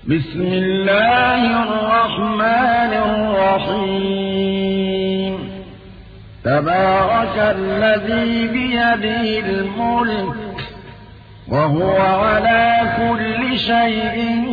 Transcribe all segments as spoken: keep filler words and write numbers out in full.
بسم الله الرحمن الرحيم تبارك الذي بيده الملك وهو على كل شيء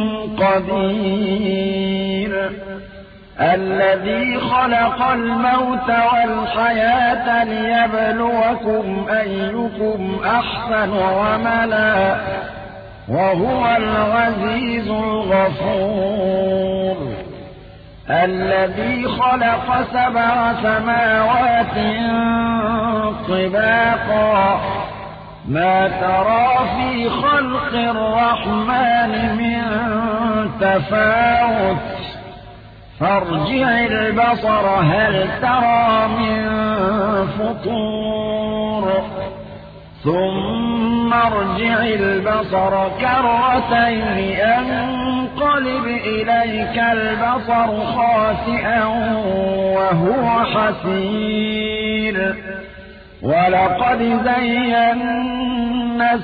قدير الذي خلق الموت والحياة ليبلوكم أيكم أحسن عملا وهو العزيز الغفور الذي خلق سبع سماوات طباقا ما ترى في خلق الرحمن من تفاوت فارجع البصر هل ترى من فطور ثم ارجع البصر كرتين ينقلب إليك البصر خاسئا وهو حسير ولقد زينا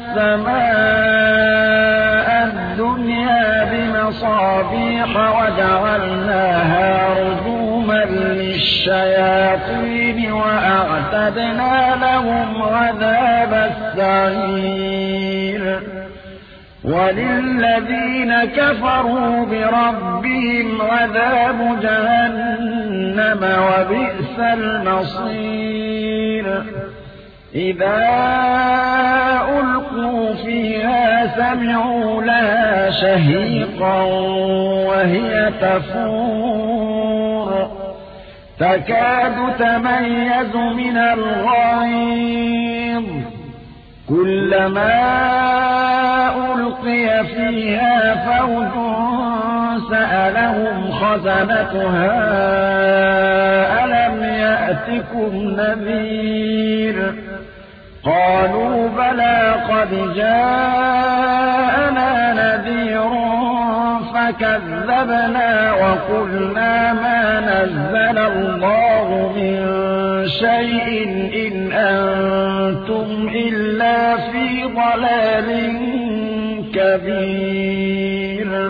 السماء الدنيا بمصابيح وجعلناها رجوما للشياطين وأعتدنا لهم عذاب السعير وللذين كفروا بربهم عذاب جهنم وبئس المصير إذا ألقوا فيها سمعوا لها شهيقا وهي تفور تكاد تميز من الغيظ كلما ألقي فيها فوج سألهم خزنتها ألم يأتكم نذير قالوا بلى قد جاءنا نذير فكذبنا وقلنا ما نزل الله من شيء إن أنتم إلا في ضلال كبير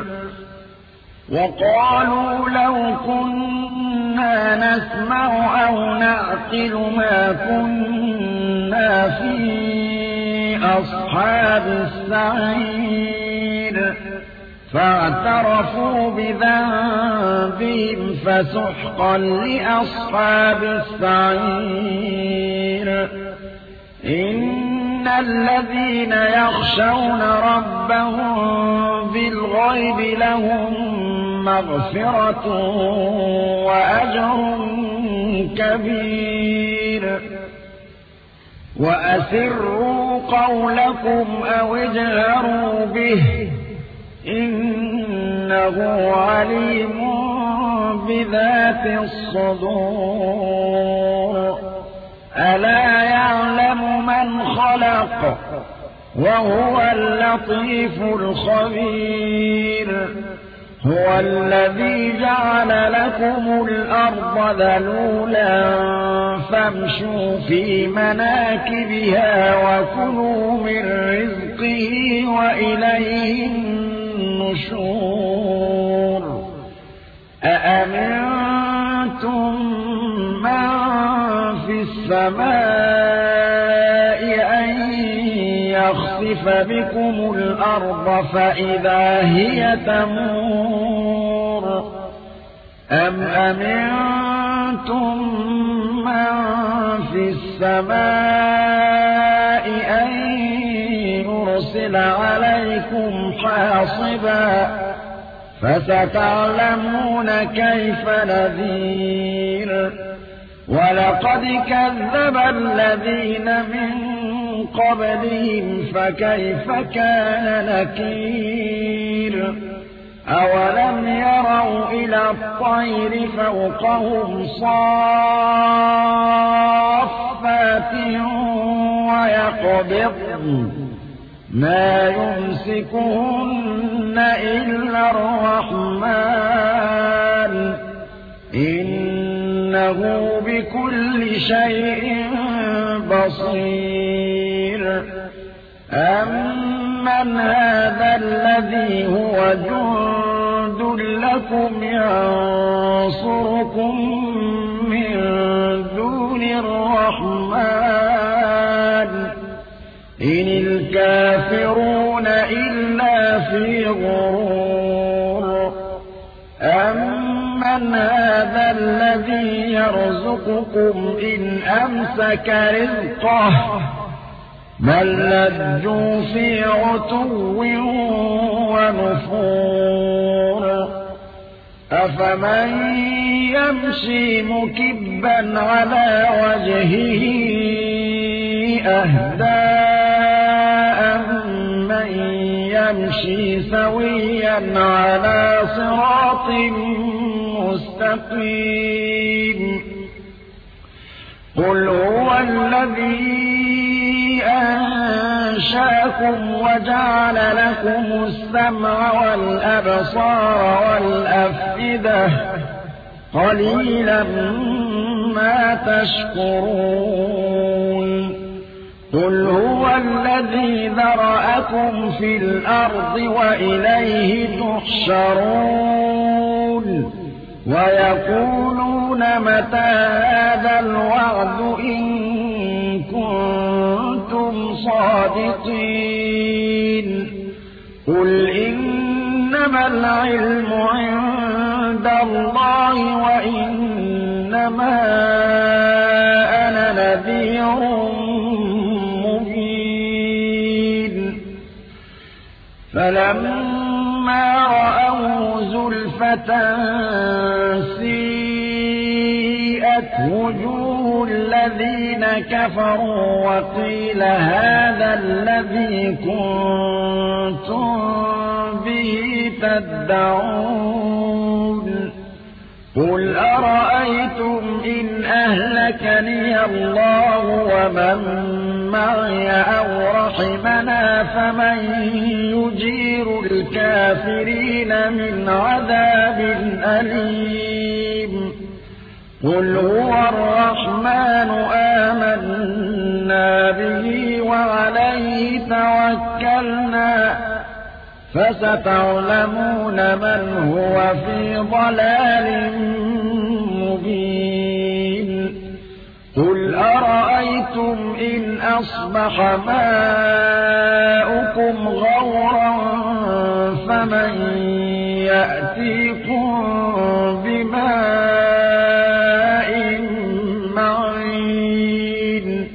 وقالوا لو كنا نسمع أو نعقل ما كنا في أصحاب السعير فاعترفوا بذنبهم فسحقا لأصحاب السعير إن الذين يخشون ربهم بالغيب لهم مغفرة وأجر كبير وأسروا قولكم أو اجهروا به إنه عليم بذات الصدور ألا يعلم من خلق وهو اللطيف الخبير هو الذي جعل لكم الأرض ذلولا فامشوا في مناكبها وكلوا من رزقه وإليه النشور أأمنتم من في السماء أن يخسف بكم الأرض فإذا هي تمور أم أمنتم من في السماء أن يرسل عليكم حاصبا فستعلمون كيف نذير ولقد كذب الذين من قبلهم فكيف كان نكير أولم يروا إلى الطير فوقهم صافات ويقبضن ما يمسكهن إلا الرحمن إنه بكل شيء بصير أمن أَمَّنْ هَٰذَا الَّذِي هُوَ جُندٌ لَّكُمْ يَنصُرُكُم مِّن دُونِ الرَّحْمَٰنِ إِنِ الْكَافِرُونَ إِلَّا فِي غُرُورٍ أَمَّنْ هَٰذَا الَّذِي يَرْزُقُكُمْ إِنْ أَمْسَكَ رِزْقَهُ بَل لَّجُّوا فِي عُتُوٍّ وَنُفُورٍ أَفَمَن يَمْشِي مُكِبًّا عَلَىٰ وَجْهِهِ أَهْدَىٰ أَمَّن يَمْشِي سَوِيًّا عَلَىٰ صِرَاطٍ مُّسْتَقِيمٍ قُلْ هُوَ الَّذِي أَنشَأَكُمْ وَجَعَلَ لَكُمُ السَّمْعَ وَالْأَبْصَارَ وَالْأَفْئِدَةَ قَلِيلًا مَّا تَشْكُرُونَ قُلْ هُوَ الَّذِي ذَرَأَكُمْ فِي الْأَرْضِ وَإِلَيْهِ تُحْشَرُونَ وَيَقُولُونَ مَتَىٰ هَٰذَا الْوَعْدُ إِن كُنتُمْ صَادِقِينَ قُلْ إِنَّمَا الْعِلْمُ عِندَ اللَّهِ وَإِنَّمَا أَنَا نَذِيرٌ مُّبِينٌ فَلَمَّا رَأَوْهُ زُلْفَةً سِيئَتْ وُجُوهُ الَّذِينَ كَفَرُوا وَقِيلَ هَٰذَا الَّذِي كُنتُم بِهِ تَدَّعُونَ قُلْ أَرَأَيْتُمْ إِنْ أَهْلَكَنِيَ اللَّهُ وَمَن مَّعِيَ أَوْ رَحِمَنَا فَمَن يُجِيرُ الْكَافِرِينَ مِنْ عَذَابٍ أَلِيمٍ قُلْ هُوَ الرَّحْمَٰنُ آمَنَّا بِهِ وَعَلَيْهِ تَوَكَّلْنَا فَسَتَعْلَمُونَ مَنْ هُوَ فِي ضَلَالٍ مُّبِينٍ قُلْ أَرَأَيْتُمْ إِنْ أَصْبَحَ مَاؤُكُمْ غَوْرًا فَمَن